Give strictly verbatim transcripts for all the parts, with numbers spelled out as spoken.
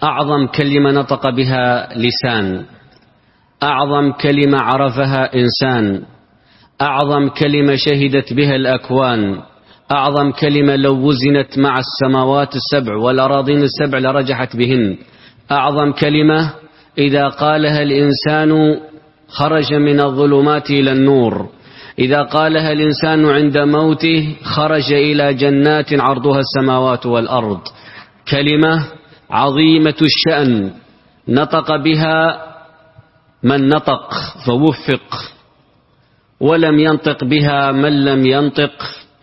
أعظم كلمة نطق بها لسان، أعظم كلمة عرفها إنسان، أعظم كلمة شهدت بها الأكوان، أعظم كلمة لو وزنت مع السماوات السبع والأراضين السبع لرجحت بهن، أعظم كلمة إذا قالها الإنسان خرج من الظلمات إلى النور، إذا قالها الإنسان عند موته خرج إلى جنات عرضها السماوات والأرض. كلمة عظيمة الشأن نطق بها من نطق فوفق، ولم ينطق بها من لم ينطق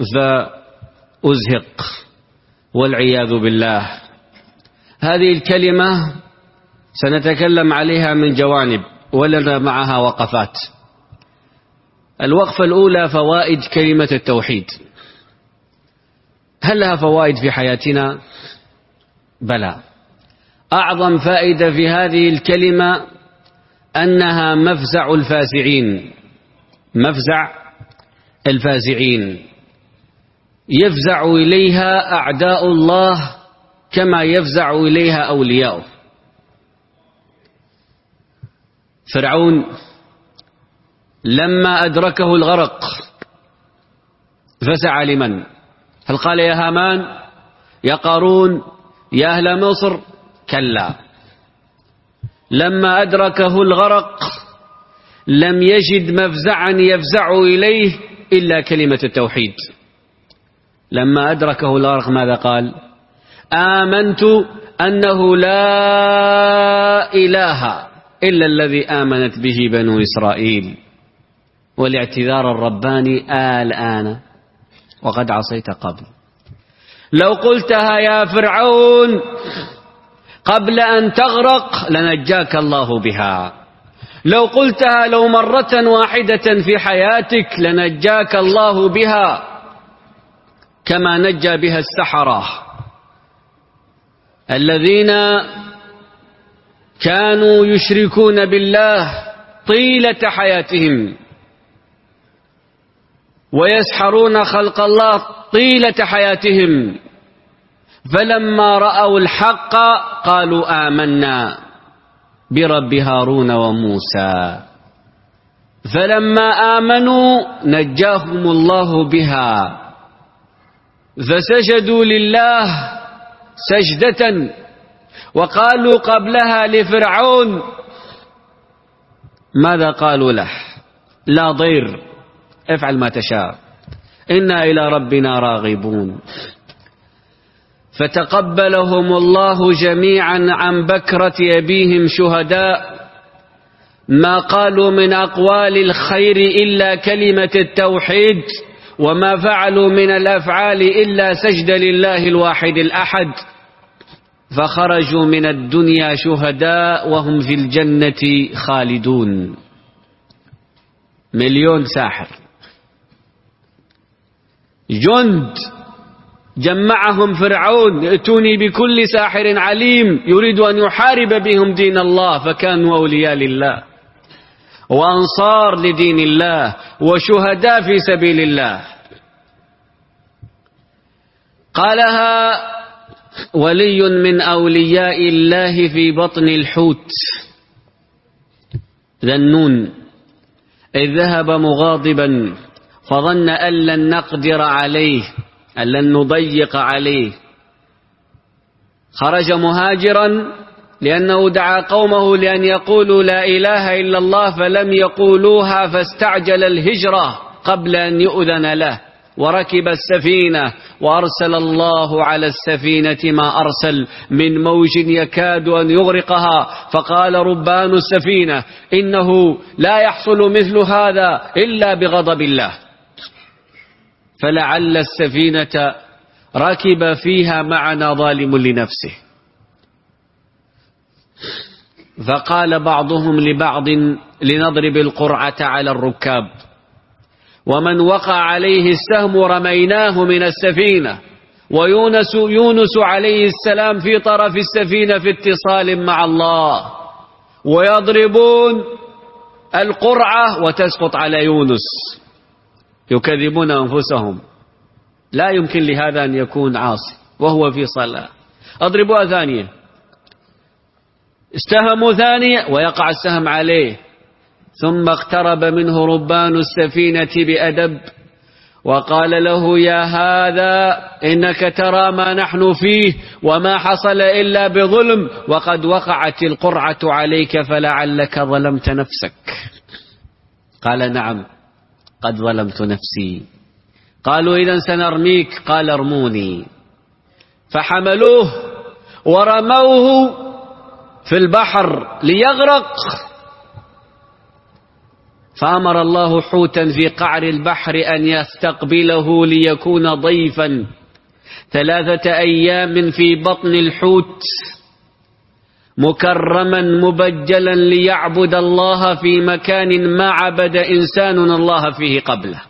فأزهق والعياذ بالله. هذه الكلمة سنتكلم عليها من جوانب ولنا معها وقفات. الوقفة الأولى فوائد كلمة التوحيد. هل لها فوائد في حياتنا؟ بلى. أعظم فائدة في هذه الكلمة أنها مفزع الفازعين، مفزع الفازعين يفزع إليها أعداء الله كما يفزع إليها أولياؤه. فرعون لما أدركه الغرق فسعى لمن؟ هل قال يا هامان يا قارون يا أهل مصر؟ كلا. لما أدركه الغرق لم يجد مفزعا يفزع إليه إلا كلمة التوحيد. لما أدركه الغرق ماذا قال؟ آمنت أنه لا إله إلا الذي آمنت به بنو إسرائيل. والاعتذار الرباني الآن وقد عصيت قبل. لو قلتها يا فرعون قبل أن تغرق لنجاك الله بها، لو قلتها لو مرة واحدة في حياتك لنجاك الله بها كما نجى بها السحرة الذين كانوا يشركون بالله طيلة حياتهم ويسحرون خلق الله طيلة حياتهم، فلما رأوا الحق قالوا آمنا برب هارون وموسى، فلما آمنوا نجاهم الله بها فسجدوا لله سجدة. وقالوا قبلها لفرعون ماذا قالوا له؟ لا ضير افعل ما تشاء إنا إلى ربنا راغبون. فتقبلهم الله جميعا عن بكرة أبيهم شهداء، ما قالوا من أقوال الخير إلا كلمة التوحيد، وما فعلوا من الأفعال إلا سجد لله الواحد الأحد، فخرجوا من الدنيا شهداء وهم في الجنة خالدون. مليون ساحر جند جمعهم فرعون ائتوني بكل ساحر عليم يريد أن يحارب بهم دين الله، فكانوا أولياء لله وأنصار لدين الله وشهداء في سبيل الله. قالها ولي من أولياء الله في بطن الحوت ذا النون إذ ذهب مغاضبا فظن أن لن نقدر عليه أن لن نضيق عليه، خرج مهاجرا لأنه دعا قومه لأن يقولوا لا إله إلا الله فلم يقولوها، فاستعجل الهجرة قبل أن يؤذن له، وركب السفينة وأرسل الله على السفينة ما أرسل من موج يكاد أن يغرقها، فقال ربان السفينة إنه لا يحصل مثل هذا إلا بغضب الله، فلعل السفينة ركب فيها معنا ظالم لنفسه. فقال بعضهم لبعض لنضرب القرعة على الركاب، ومن وقع عليه السهم رميناه من السفينة، ويونس يونس عليه السلام في طرف السفينة في اتصال مع الله، ويضربون القرعة وتسقط على يونس، يكذبون أنفسهم، لا يمكن لهذا أن يكون عاصي وهو في صلاة. أضربوها ثانية استهموا ثانية ويقع السهم عليه، ثم اقترب منه ربان السفينة بأدب وقال له: يا هذا إنك ترى ما نحن فيه وما حصل إلا بظلم، وقد وقعت القرعة عليك فلعلك ظلمت نفسك. قال: نعم قد ظلمت نفسي. قالوا: إذن سنرميك. قال: ارموني. فحملوه ورموه في البحر ليغرق، فأمر الله حوتا في قعر البحر أن يستقبله ليكون ضيفا ثلاثة أيام في بطن الحوت، مكرما مبجلا ليعبد الله في مكان ما عبد إنسان الله فيه قبله.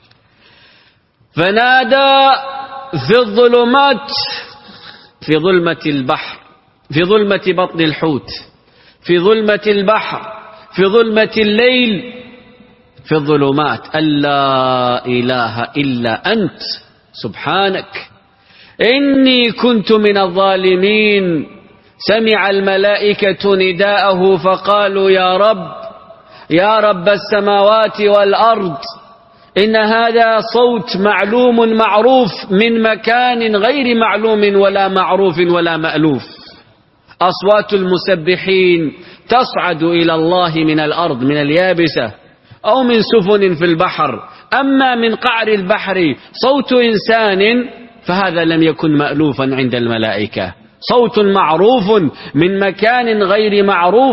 فنادى في الظلمات، في ظلمة البحر، في ظلمة بطن الحوت، في ظلمة البحر، في ظلمة الليل، في الظلمات: ألا إله إلا أنت سبحانك إني كنت من الظالمين. سمع الملائكة نداءه فقالوا: يا رب يا رب السماوات والأرض، إن هذا صوت معلوم معروف من مكان غير معلوم ولا معروف ولا مألوف. أصوات المسبحين تصعد إلى الله من الأرض، من اليابسة أو من سفن في البحر. أما من قعر البحر صوت إنسان فهذا لم يكن مألوفا عند الملائكة، صوت معروف من مكان غير معروف.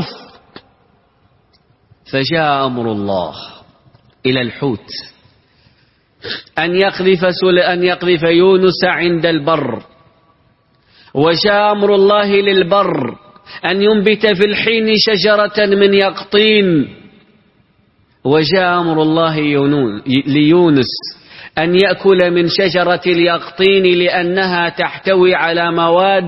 فجاء أمر الله إلى الحوت أن يقذف أن يقذف يونس عند البر، وجاء أمر الله للبر أن ينبت في الحين شجرة من يقطين، وجاء أمر الله ليونس أن يأكل من شجرة اليقطين لأنها تحتوي على مواد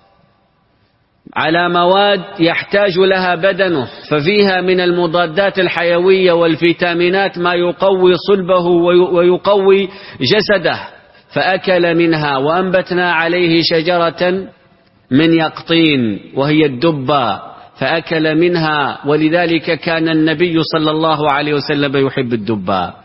على مواد يحتاج لها بدنه، ففيها من المضادات الحيوية والفيتامينات ما يقوي صلبه ويقوي جسده. فأكل منها وأنبتنا عليه شجرة من يقطين وهي الدبة، فأكل منها، ولذلك كان النبي صلى الله عليه وسلم يحب الدبة.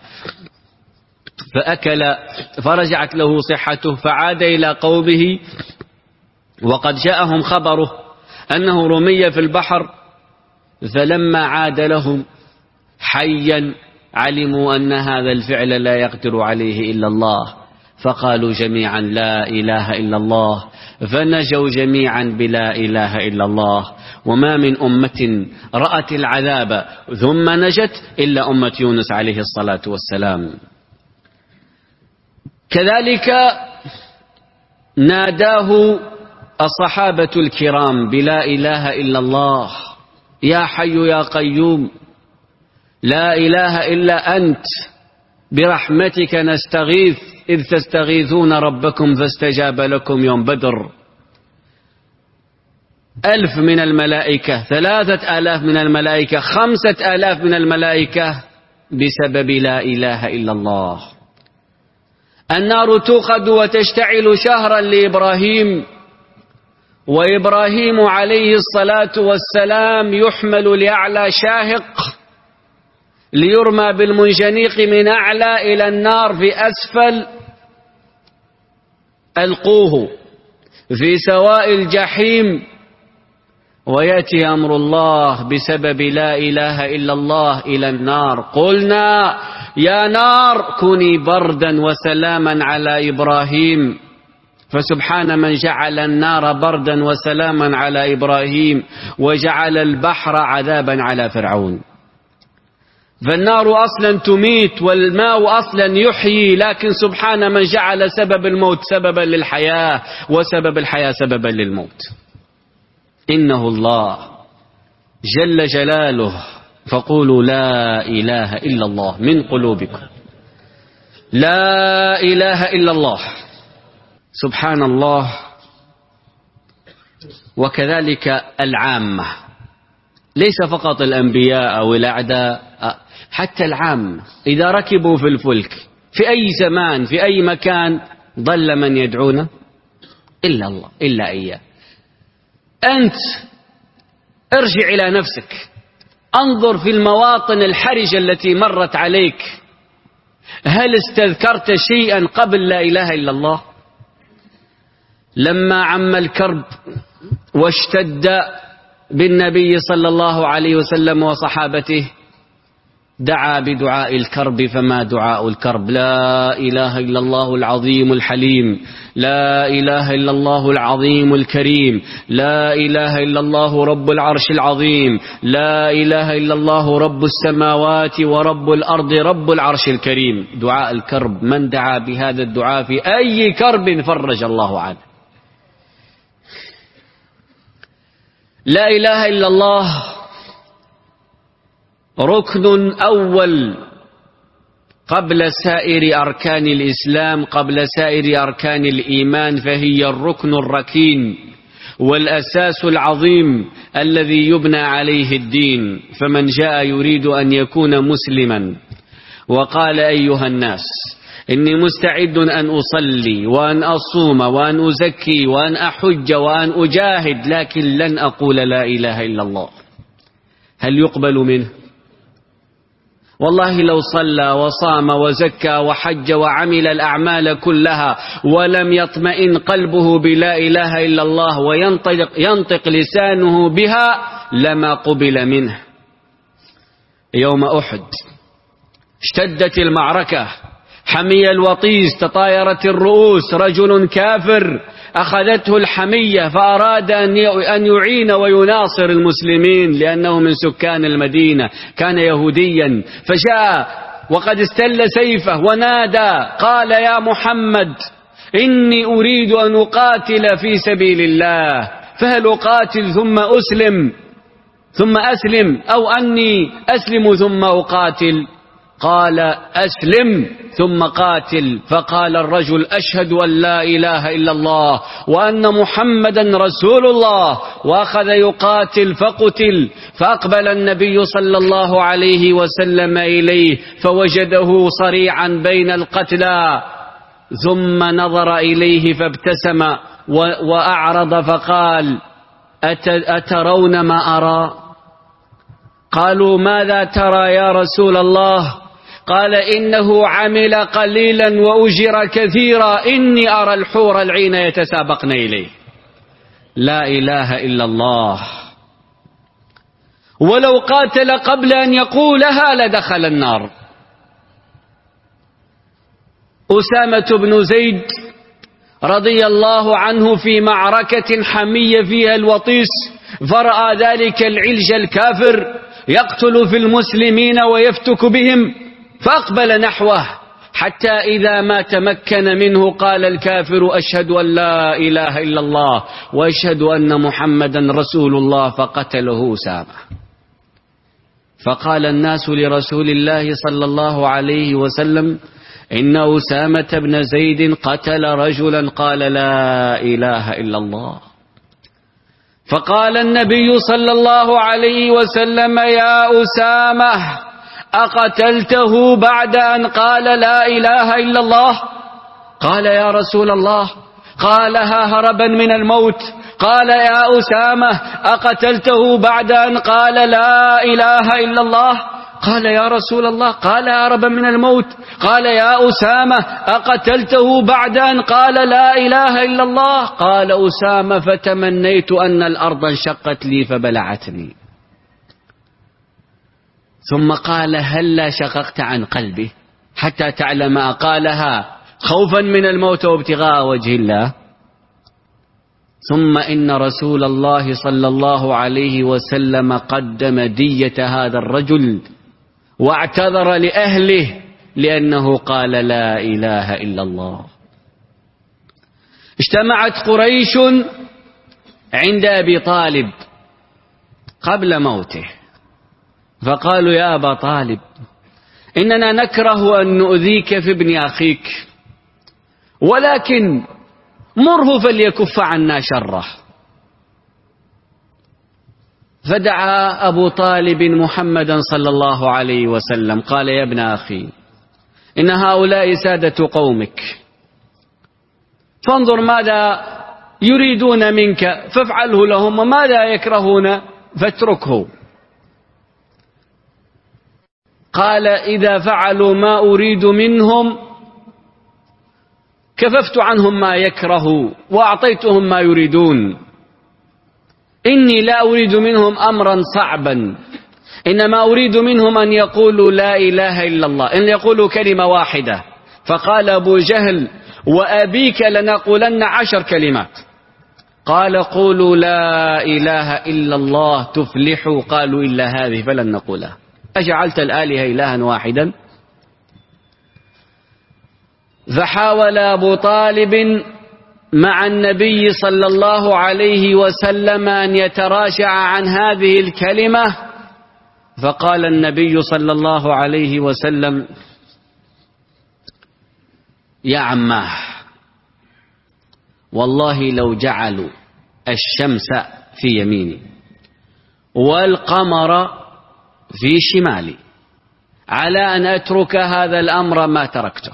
فأكل فرجعت له صحته فعاد إلى قومه، وقد جاءهم خبره أنه رمي في البحر. فلما عاد لهم حيا علموا أن هذا الفعل لا يقدر عليه إلا الله، فقالوا جميعا: لا إله إلا الله، فنجوا جميعا بلا إله إلا الله. وما من أمة رأت العذاب ثم نجت إلا أمة يونس عليه الصلاة والسلام. كذلك ناداه الصحابة الكرام بلا إله إلا الله: يا حي يا قيوم، لا إله إلا أنت، برحمتك نستغيث إذ تستغيثون ربكم فاستجاب لكم يوم بدر. ألف من الملائكة، ثلاثة آلاف من الملائكة، خمسة آلاف من الملائكة بسبب لا إله إلا الله. النار توقد وتشتعل شهرا لإبراهيم، وإبراهيم عليه الصلاة والسلام يحمل لأعلى شاهق ليرمى بالمنجنيق من أعلى إلى النار في أسفل، ألقوه في سواء الجحيم، ويأتي أمر الله بسبب لا إله إلا الله إلى النار. قلنا يا نار كوني بردا وسلاما على إبراهيم، فسبحان من جعل النار بردا وسلاما على إبراهيم وجعل البحر عذابا على فرعون. فالنار أصلا تميت والماء أصلا يحيي، لكن سبحان من جعل سبب الموت سببا للحياة وسبب الحياة سببا للموت. إنه الله جل جلاله. فقولوا لا إله إلا الله من قلوبكم، لا إله إلا الله. سبحان الله. وكذلك العامة، ليس فقط الأنبياء أو الأعداء، حتى العامة إذا ركبوا في الفلك في أي زمان في أي مكان ضل من يدعون إلا الله، إلا إياه. أنت ارجع إلى نفسك، انظر في المواطن الحرجة التي مرت عليك، هل استذكرت شيئا قبل لا إله إلا الله؟ لما عم الكرب واشتد بالنبي صلى الله عليه وسلم وصحابته دعا بدعاء الكرب، فما دعاء الكرب؟ لا إله إلا الله العظيم الحليم، لا إله إلا الله العظيم الكريم، لا إله إلا الله رب العرش العظيم، لا إله إلا الله رب السماوات ورب الأرض رب العرش الكريم. دعاء الكرب، من دعا بهذا الدعاء في أي كرب فرج الله عنه. لا إله إلا الله ركن أول قبل سائر أركان الإسلام، قبل سائر أركان الإيمان، فهي الركن الركين والأساس العظيم الذي يبنى عليه الدين. فمن جاء يريد أن يكون مسلما وقال أيها الناس إني مستعد أن أصلي وأن أصوم وأن أزكي وأن أحج وأن أجاهد، لكن لن أقول لا إله إلا الله، هل يقبل منه؟ والله لو صلى وصام وزكى وحج وعمل الأعمال كلها ولم يطمئن قلبه بلا إله إلا الله وينطق ينطق لسانه بها لما قبل منه. يوم أحد اشتدت المعركة، حمي الوطيس، تطايرت الرؤوس، رجل كافر أخذته الحمية فأراد أن يعين ويناصر المسلمين لأنه من سكان المدينة، كان يهوديا، فجاء وقد استل سيفه ونادى قال يا محمد إني أريد أن أقاتل في سبيل الله، فهل أقاتل ثم أسلم ثم أسلم أو أني أسلم ثم أقاتل؟ قال أسلم ثم قاتل. فقال الرجل أشهد أن لا إله إلا الله وأن محمدا رسول الله، وأخذ يقاتل فقتل. فأقبل النبي صلى الله عليه وسلم إليه فوجده صريعا بين القتلى، ثم نظر إليه فابتسم وأعرض فقال أترون ما أرى؟ قالوا ماذا ترى يا رسول الله؟ قال إنه عمل قليلا وأجر كثيرا، إني أرى الحور العين يتسابقن إليه. لا إله إلا الله. ولو قاتل قبل أن يقولها لدخل النار. أسامة بن زيد رضي الله عنه في معركة حمية فيها الوطيس، فرأى ذلك العلج الكافر يقتل في المسلمين ويفتك بهم، فأقبل نحوه حتى إذا ما تمكن منه قال الكافر أشهد أن لا إله إلا الله وأشهد أن محمدا رسول الله، فقتله أسامة. فقال الناس لرسول الله صلى الله عليه وسلم إن أسامة بن زيد قتل رجلا قال لا إله إلا الله. فقال النبي صلى الله عليه وسلم يا أسامة أقتلته بعد أن قال لا إله إلا الله؟ قال يا رسول الله قالها هربا من الموت. قال يا أسامة أقتلته بعد أن قال لا إله إلا الله؟ قال يا رسول الله قال هربا من الموت. قال يا أسامة أقتلته بعد أن قال لا إله إلا الله؟ قال أسامة فتمنيت أن الأرض انشقت لي فبلعتني. ثم قال هلا شققت عن قلبي حتى تعلم أقالها خوفا من الموت وابتغاء وجه الله؟ ثم إن رسول الله صلى الله عليه وسلم قدم دية هذا الرجل واعتذر لأهله لأنه قال لا إله إلا الله. اجتمعت قريش عند أبي طالب قبل موته فقالوا يا أبا طالب إننا نكره أن نؤذيك في ابن أخيك، ولكن مره فليكف عنا شره. فدعا أبو طالب محمدا صلى الله عليه وسلم قال يا ابن أخي إن هؤلاء سادة قومك، فانظر ماذا يريدون منك فافعله لهم، وماذا يكرهون فاتركه. قال إذا فعلوا ما أريد منهم كففت عنهم ما يكره وأعطيتهم ما يريدون. إني لا أريد منهم أمرا صعبا، إنما أريد منهم أن يقولوا لا إله إلا الله، إن يقولوا كلمة واحدة. فقال أبو جهل وأبيك لنقولن عشر كلمات. قال قولوا لا إله إلا الله تفلحوا. قالوا إلا هذه فلن نقولها. أجعلت الآلهة إلها واحدا؟ فحاول أبو طالب مع النبي صلى الله عليه وسلم أن يتراجع عن هذه الكلمة، فقال النبي صلى الله عليه وسلم يا عماه والله لو جعلوا الشمس في يميني والقمر في شمالي على أن أترك هذا الأمر ما تركته.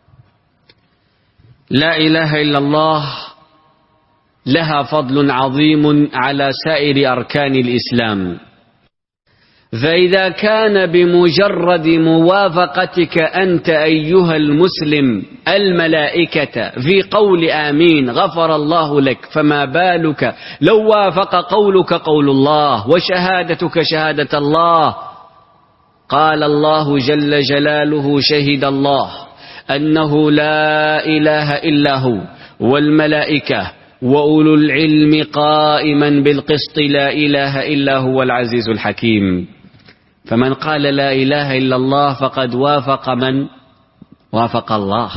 لا إله إلا الله لها فضل عظيم على سائر أركان الإسلام، فإذا كان بمجرد موافقتك أنت أيها المسلم الملائكة في قول آمين غفر الله لك، فما بالك لو وافق قولك قول الله وشهادتك شهادة الله. قال الله جل جلاله شهد الله أنه لا إله إلا هو والملائكة وأولو العلم قائما بالقسط لا إله إلا هو العزيز الحكيم. فمن قال لا إله إلا الله فقد وافق من؟ وافق الله.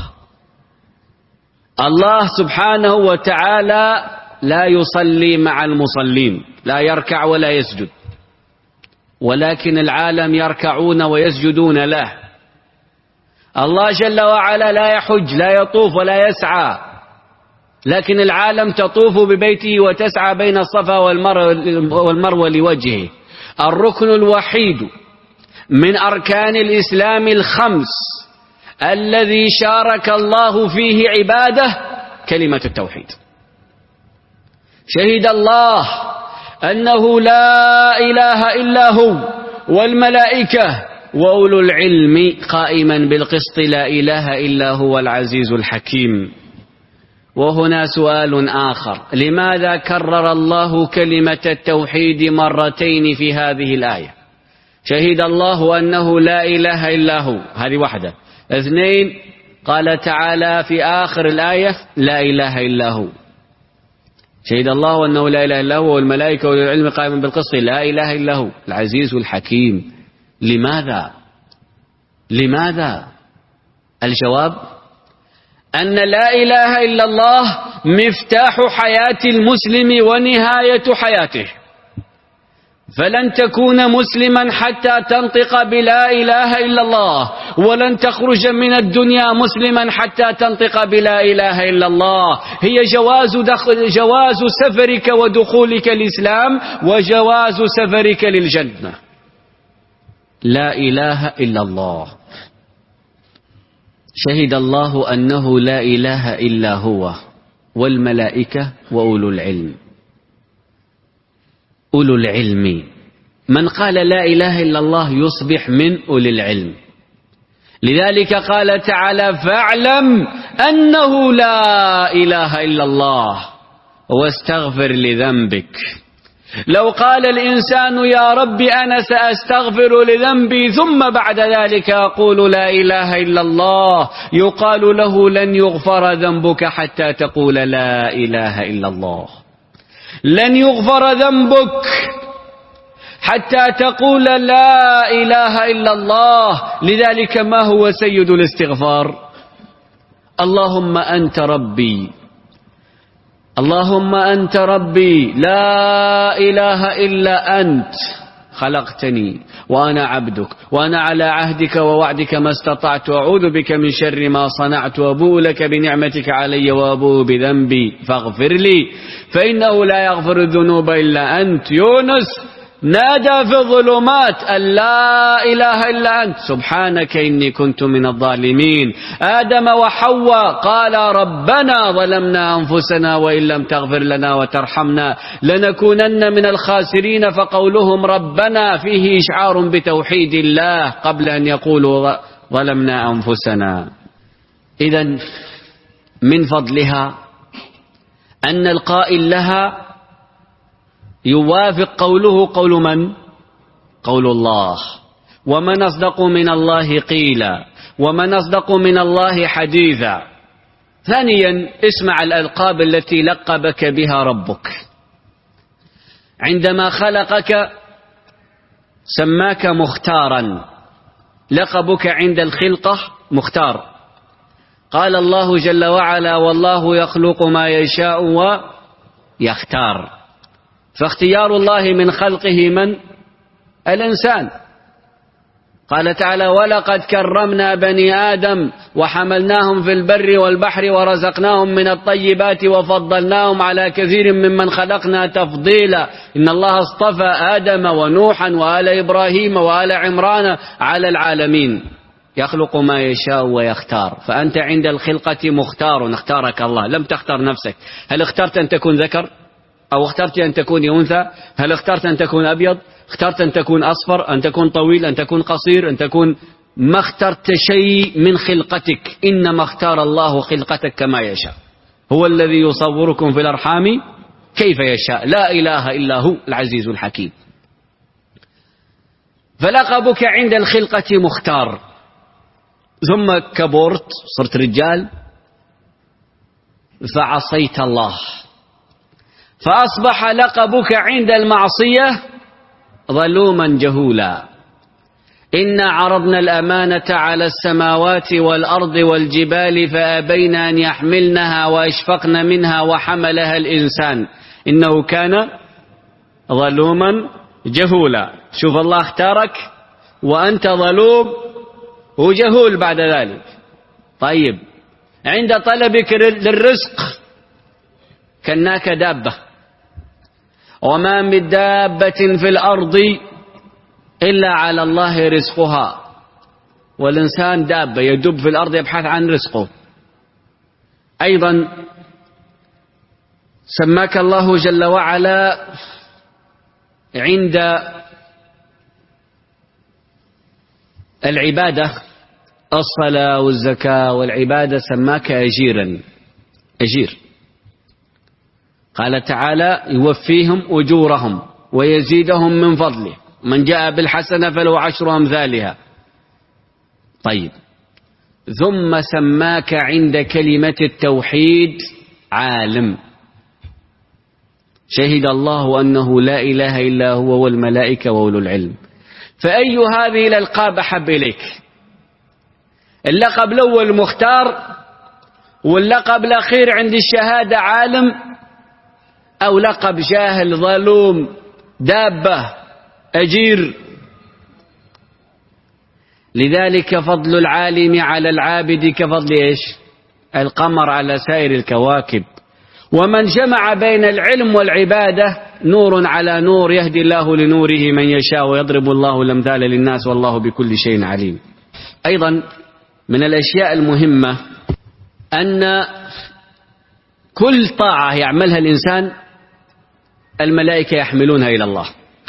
الله سبحانه وتعالى لا يصلي مع المصلين، لا يركع ولا يسجد، ولكن العالم يركعون ويسجدون له. الله جل وعلا لا يحج لا يطوف ولا يسعى، لكن العالم تطوف ببيته وتسعى بين الصفا والمروة لوجهه. الركن الوحيد من أركان الإسلام الخمس الذي شارك الله فيه عباده كلمة التوحيد. شهد الله أنه لا إله إلا هو والملائكة وأولو العلم قائما بالقسط لا إله إلا هو العزيز الحكيم. وهنا سؤال آخر، لماذا كرر الله كلمة التوحيد مرتين في هذه الآية؟ شهد الله أنه لا إله إلا هو، هذه واحدة. اثنين، قال تعالى في آخر الآية لا إله إلا هو. شهد الله أنه لا إله إلا هو والملائكة والعلم قائما بالقسط لا إله إلا هو العزيز الحكيم. لماذا؟ لماذا؟ الجواب أن لا إله إلا الله مفتاح حياة المسلم ونهاية حياته، فلن تكون مسلما حتى تنطق بلا إله إلا الله، ولن تخرج من الدنيا مسلما حتى تنطق بلا إله إلا الله. هي جواز, دخل جواز سفرك ودخولك الإسلام وجواز سفرك للجنة. لا إله إلا الله. شهد الله أنه لا إله إلا هو والملائكة وأولو العلم. أولو العلم، من قال لا إله إلا الله يصبح من أولي العلم. لذلك قال تعالى فاعلم أنه لا إله إلا الله واستغفر لذنبك. لو قال الإنسان يا رب أنا سأستغفر لذنبي ثم بعد ذلك أقول لا إله إلا الله، يقال له لن يغفر ذنبك حتى تقول لا إله إلا الله. لن يغفر ذنبك حتى تقول لا إله إلا الله. لذلك ما هو سيد الاستغفار؟ اللهم أنت ربي، اللهم أنت ربي لا إله إلا أنت، خلقتني وأنا عبدك وأنا على عهدك ووعدك ما استطعت، أعوذ بك من شر ما صنعت، وأبوء لك بنعمتك علي وأبوء بذنبي فاغفر لي فإنه لا يغفر الذنوب إلا أنت. يونس نادى في الظلمات أن لا إله إلا أنت سبحانك إني كنت من الظالمين. آدم وحواء قال ربنا ظلمنا أنفسنا وإن لم تغفر لنا وترحمنا لنكونن من الخاسرين. فقولهم ربنا فيه إشعار بتوحيد الله قبل أن يقولوا ظلمنا أنفسنا. إذن من فضلها أن القائل لها يوافق قوله قول من؟ قول الله. ومن أصدق من الله قيلا ومن أصدق من الله حديثا. ثانيا اسمع الألقاب التي لقبك بها ربك. عندما خلقك سماك مختارا، لقبك عند الخلقة مختار. قال الله جل وعلا والله يخلق ما يشاء ويختار. فاختيار الله من خلقه من؟ الإنسان. قال تعالى ولقد كرمنا بني آدم وحملناهم في البر والبحر ورزقناهم من الطيبات وفضلناهم على كثير ممن خلقنا تفضيلا. إن الله اصطفى آدم ونوحا وآل إبراهيم وآل عمران على العالمين. يخلق ما يشاء ويختار. فأنت عند الخلقة مختار، اختارك الله، لم تختار نفسك. هل اخترت أن تكون ذكر أو اخترت أن تكون أنثى؟ هل اخترت أن تكون أبيض؟ اخترت أن تكون أصفر؟ أن تكون طويل؟ أن تكون قصير؟ أن تكون ما اخترت شيء من خلقتك، إنما اختار الله خلقتك كما يشاء. هو الذي يصوركم في الأرحام كيف يشاء، لا إله إلا هو العزيز الحكيم. فلقبك عند الخلقة مختار، ثم كبرت صرت رجال فعصيت الله، فأصبح لقبك عند المعصية ظلوما جهولا. إنا عرضنا الأمانة على السماوات والأرض والجبال فأبين أن يحملنها وأشفقن منها وحملها الإنسان إنه كان ظلوما جهولا. شوف الله اختارك وأنت ظلوم وجهول بعد ذلك. طيب عند طلبك للرزق كناك دابة، وما من دابة في الأرض إلا على الله رزقها، والإنسان دابة يدب في الأرض يبحث عن رزقه. أيضا سماك الله جل وعلا عند العبادة الصلاة والزكاة والعبادة سماك أجيرا، أجير. قال تعالى يوفيهم أجورهم ويزيدهم من فضله، من جاء بالحسنة فله عشر أمثالها. طيب ثم سماك عند كلمة التوحيد عالم، شهد الله أنه لا إله إلا هو والملائكة وأولو العلم. فأي هذه الألقاب أحب إليك؟ اللقب الأول مختار، واللقب الأخير عند الشهادة عالم، أو لقب جاهل ظلوم دابة أجير؟ لذلك فضل العالم على العابد كفضل إيش؟ القمر على سائر الكواكب. ومن جمع بين العلم والعبادة نور على نور، يهدي الله لنوره من يشاء ويضرب الله الأمثال للناس والله بكل شيء عليم. أيضا من الأشياء المهمة أن كل طاعة يعملها الإنسان الملائكة يحملونها إلى الله.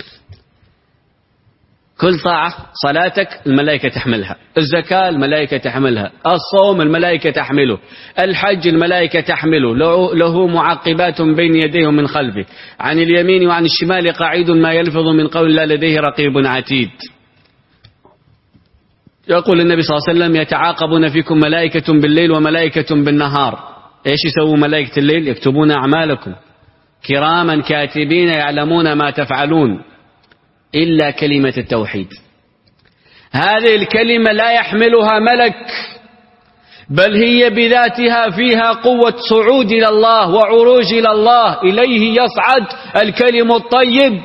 كل طاعة، صلاتك الملائكة تحملها، الزكاة الملائكة تحملها، الصوم الملائكة تحمله، الحج الملائكة تحمله، له معقبات بين يديه ومن خلفه، عن اليمين وعن الشمال قعيد ما يلفظ من قول لا لديه رقيب عتيد. يقول النبي صلى الله عليه وسلم يتعاقبون فيكم ملائكة بالليل وملائكة بالنهار. ايش يسووا ملائكة الليل؟ يكتبون أعمالكم كراما كاتبين يعلمون ما تفعلون، إلا كلمة التوحيد. هذه الكلمة لا يحملها ملك، بل هي بذاتها فيها قوة صعود إلى الله وعروج إلى الله. إليه يصعد الكلم الطيب،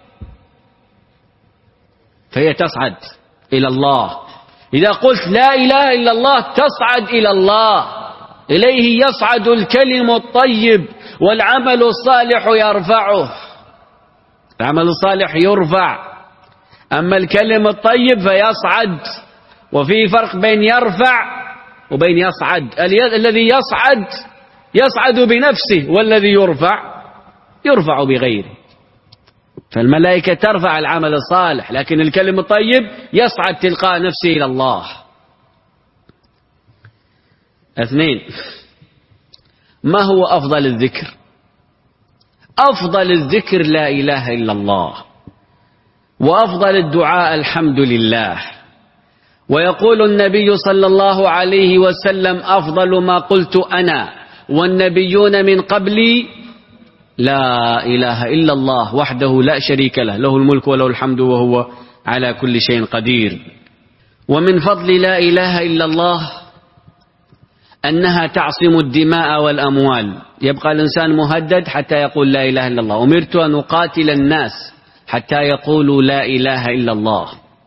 فهي تصعد إلى الله. إذا قلت لا إله إلا الله تصعد إلى الله. إليه يصعد الكلم الطيب والعمل الصالح يرفعه. العمل الصالح يرفع، أما الكلم الطيب فيصعد. وفي فرق بين يرفع وبين يصعد. الذي يصعد يصعد بنفسه، والذي يرفع يرفع بغيره. فالملائكة ترفع العمل الصالح، لكن الكلم الطيب يصعد تلقاء نفسه إلى الله. اثنين، ما هو أفضل الذكر؟ أفضل الذكر لا إله إلا الله، وأفضل الدعاء الحمد لله. ويقول النبي صلى الله عليه وسلم: أفضل ما قلت أنا والنبيون من قبلي لا إله إلا الله وحده لا شريك له، له الملك وله الحمد وهو على كل شيء قدير. ومن فضل لا إله إلا الله أنها تعصم الدماء والأموال. يبقى الإنسان مهدد حتى يقول لا إله إلا الله. أمرت أن أقاتل الناس حتى يقولوا لا إله إلا الله،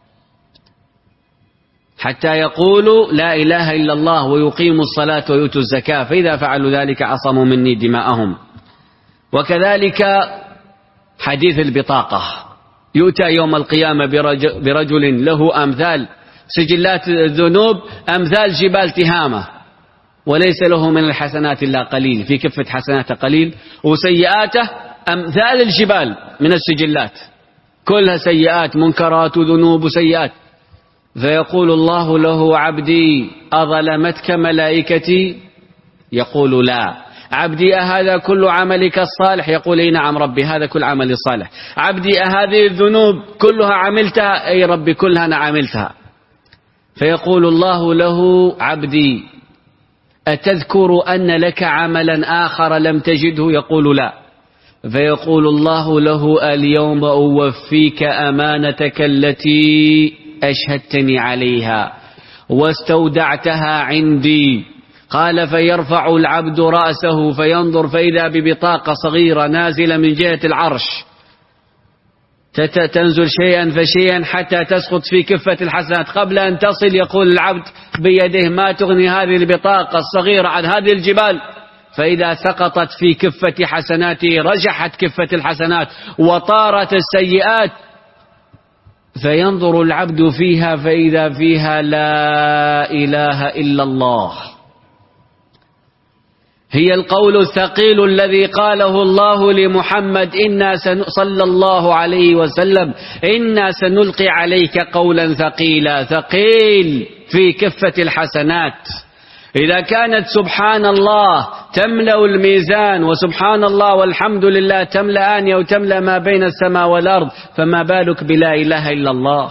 حتى يقولوا لا إله إلا الله ويقيموا الصلاة ويؤتوا الزكاة، فإذا فعلوا ذلك عصموا مني دماءهم. وكذلك حديث البطاقة، يؤتى يوم القيامة برجل له أمثال سجلات الذنوب أمثال جبال تهامة، وليس له من الحسنات إلا قليل، في كفة حسناته قليل، وسيئاته أمثال الجبال من السجلات، كلها سيئات، منكرات وذنوب وسيئات. فيقول الله له: عبدي أظلمتك ملائكتي؟ يقول: لا. عبدي أهذا كل عملك الصالح؟ يقول: اي نعم ربي، هذا كل عملي الصالح. عبدي أهذه الذنوب كلها عملتها؟ اي ربي كلها أنا عملتها. فيقول الله له: عبدي أتذكر أن لك عملا آخر لم تجده؟ يقول: لا. فيقول الله له: اليوم أوفيك أمانتك التي أشهدتني عليها واستودعتها عندي. قال: فيرفع العبد رأسه فينظر فإذا ببطاقة صغيرة نازلة من جهة العرش، تنزل شيئا فشيئا حتى تسقط في كفة الحسنات. قبل أن تصل يقول العبد بيده: ما تغني هذه البطاقة الصغيرة عن هذه الجبال. فإذا سقطت في كفة حسناته رجحت كفة الحسنات وطارت السيئات، فينظر العبد فيها فإذا فيها لا إله إلا الله. هي القول الثقيل الذي قاله الله لمحمد إنا صلى الله عليه وسلم: إنا سنلقي عليك قولا ثقيلا. ثقيل في كفة الحسنات. إذا كانت سبحان الله تملأ الميزان، وسبحان الله والحمد لله تملأان أو تملأ ما بين السماء والأرض، فما بالك بلا إله إلا الله.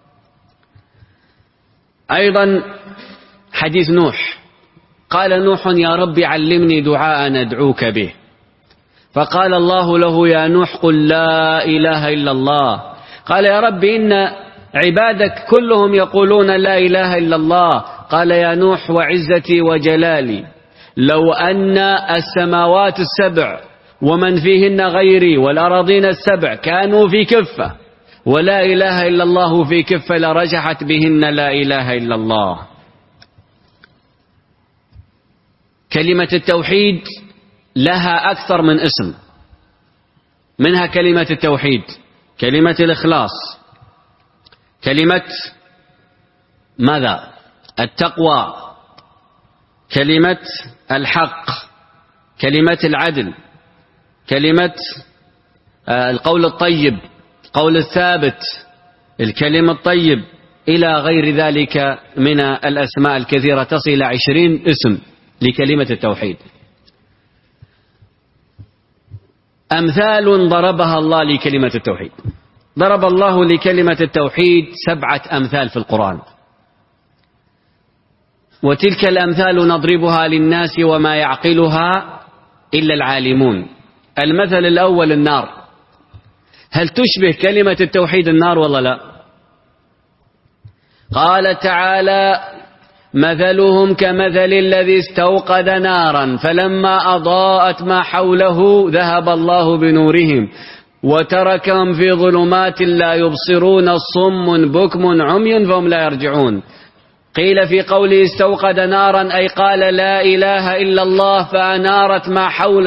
أيضا حديث نوح، قال نوح: يا رب علمني دعاء ندعوك به. فقال الله له: يا نوح قل لا إله إلا الله. قال: يا رب إن عبادك كلهم يقولون لا إله إلا الله. قال: يا نوح وعزتي وجلالي لو أن السماوات السبع ومن فيهن غيري والأراضين السبع كانوا في كفة ولا إله إلا الله في كفة لرجحت بهن لا إله إلا الله. كلمة التوحيد لها أكثر من اسم، منها كلمة التوحيد، كلمة الإخلاص، كلمة ماذا؟ التقوى، كلمة الحق، كلمة العدل، كلمة القول الطيب، القول الثابت، الكلمة الطيب، إلى غير ذلك من الأسماء الكثيرة، تصل إلى عشرين اسم لكلمة التوحيد. أمثال ضربها الله لكلمة التوحيد. ضرب الله لكلمة التوحيد سبعة أمثال في القرآن، وتلك الأمثال نضربها للناس وما يعقلها إلا العالمون. المثل الأول النار. هل تشبه كلمة التوحيد النار ولا لا؟ قال تعالى: مثلهم كمثل الذي استوقد نارا فلما أضاءت ما حوله ذهب الله بنورهم وتركهم في ظلمات لا يبصرون صم بكم عمي فهم لا يرجعون. قيل في قوله استوقد نارا أي قال لا إله إلا الله فأنارت ما حوله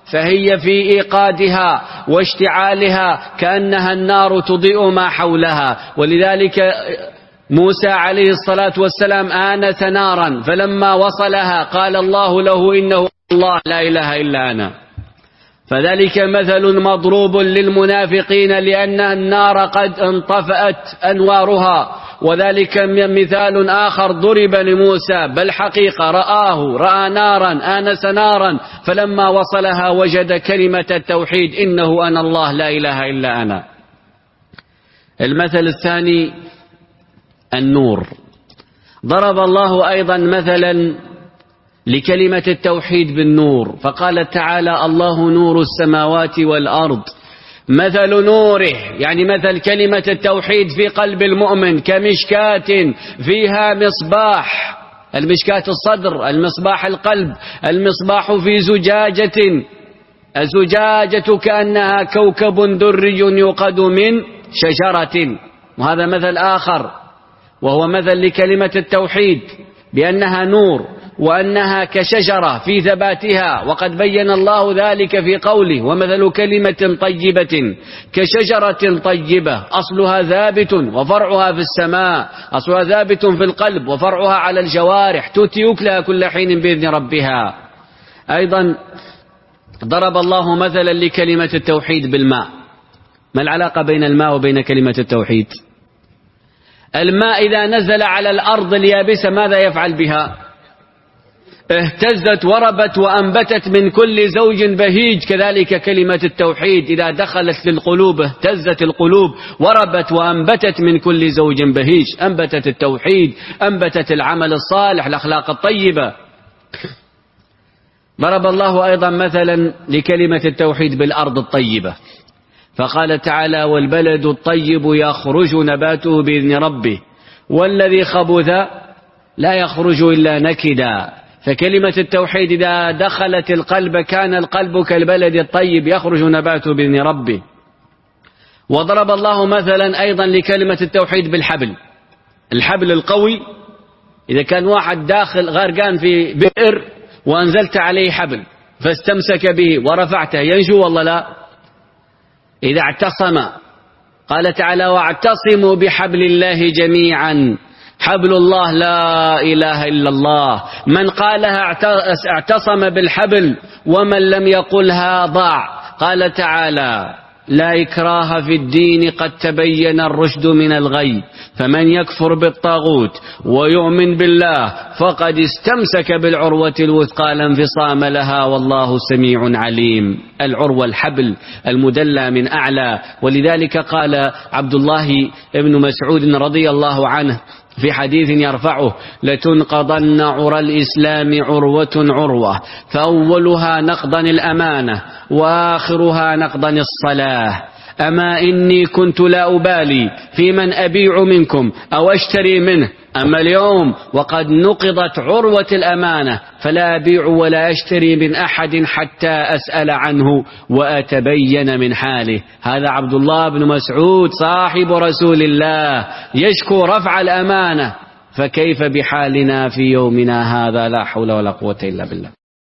فهي في إيقادها واشتعالها كأنها النار تضيء ما حولها. ولذلك موسى عليه الصلاة والسلام آنس نارا، فلما وصلها قال الله له إنه الله لا إله إلا أنا. فذلك مثل مضروب للمنافقين لأن النار قد انطفأت أنوارها، وذلك مثال آخر ضرب لموسى، بل حقيقة رآه رأى نارا آنس نارا فلما وصلها وجد كلمة التوحيد إنه أنا الله لا إله إلا أنا. المثل الثاني النور. ضرب الله أيضا مثلا لكلمة التوحيد بالنور، فقال تعالى الله نور السماوات والأرض مثل نوره، يعني مثل كلمة التوحيد في قلب المؤمن كمشكاة فيها مصباح، المشكاة الصدر، المصباح القلب، المصباح في زجاجة، الزجاجة كأنها كوكب دري يوقد من شجرة. وهذا مثل آخر وهو مثل لكلمة التوحيد بأنها نور وأنها كشجرة في ثباتها، وقد بين الله ذلك في قوله ومثل كلمة طيبة كشجرة طيبة أصلها ثابت وفرعها في السماء، أصلها ثابت في القلب وفرعها على الجوارح تؤتي أكلها كل حين بإذن ربها. أيضا ضرب الله مثلا لكلمة التوحيد بالماء. ما العلاقة بين الماء وبين كلمة التوحيد؟ الماء إذا نزل على الأرض اليابسة ماذا يفعل بها؟ اهتزت وربت وأنبتت من كل زوج بهيج. كذلك كلمة التوحيد إذا دخلت للقلوب اهتزت القلوب وربت وأنبتت من كل زوج بهيج، أنبتت التوحيد، أنبتت العمل الصالح، الأخلاق الطيبة. ضرب الله أيضا مثلا لكلمة التوحيد بالأرض الطيبة، فقال تعالى والبلد الطيب يخرج نباته بإذن ربه والذي خبث لا يخرج إلا نكدا. فكلمة التوحيد إذا دخلت القلب كان القلب كالبلد الطيب يخرج نباته بإذن ربه. وضرب الله مثلا أيضا لكلمة التوحيد بالحبل، الحبل القوي. إذا كان واحد داخل غرقان في بئر وأنزلت عليه حبل فاستمسك به ورفعته ينجو والله لا؟ إذا اعتصم، قال تعالى واعتصموا بحبل الله جميعا، حبل الله لا إله إلا الله، من قالها اعتصم بالحبل ومن لم يقلها ضاع. قال تعالى لا إكراه في الدين قد تبين الرشد من الغي، فمن يكفر بالطاغوت ويؤمن بالله فقد استمسك بالعروة الوثقى لا انفصام لها والله سميع عليم. العروة الحبل المدلى من أعلى. ولذلك قال عبد الله بن مسعود رضي الله عنه في حديث يرفعه لتنقضن عرى الإسلام عروة عروة، فأولها نقضا الأمانة وآخرها نقضا الصلاة. أما إني كنت لا أبالي في من أبيع منكم أو أشتري منه، أما اليوم وقد نقضت عروة الأمانة فلا أبيع ولا أشتري من أحد حتى أسأل عنه وأتبين من حاله. هذا عبد الله بن مسعود صاحب رسول الله يشكو رفع الأمانة، فكيف بحالنا في يومنا هذا؟ لا حول ولا قوة إلا بالله.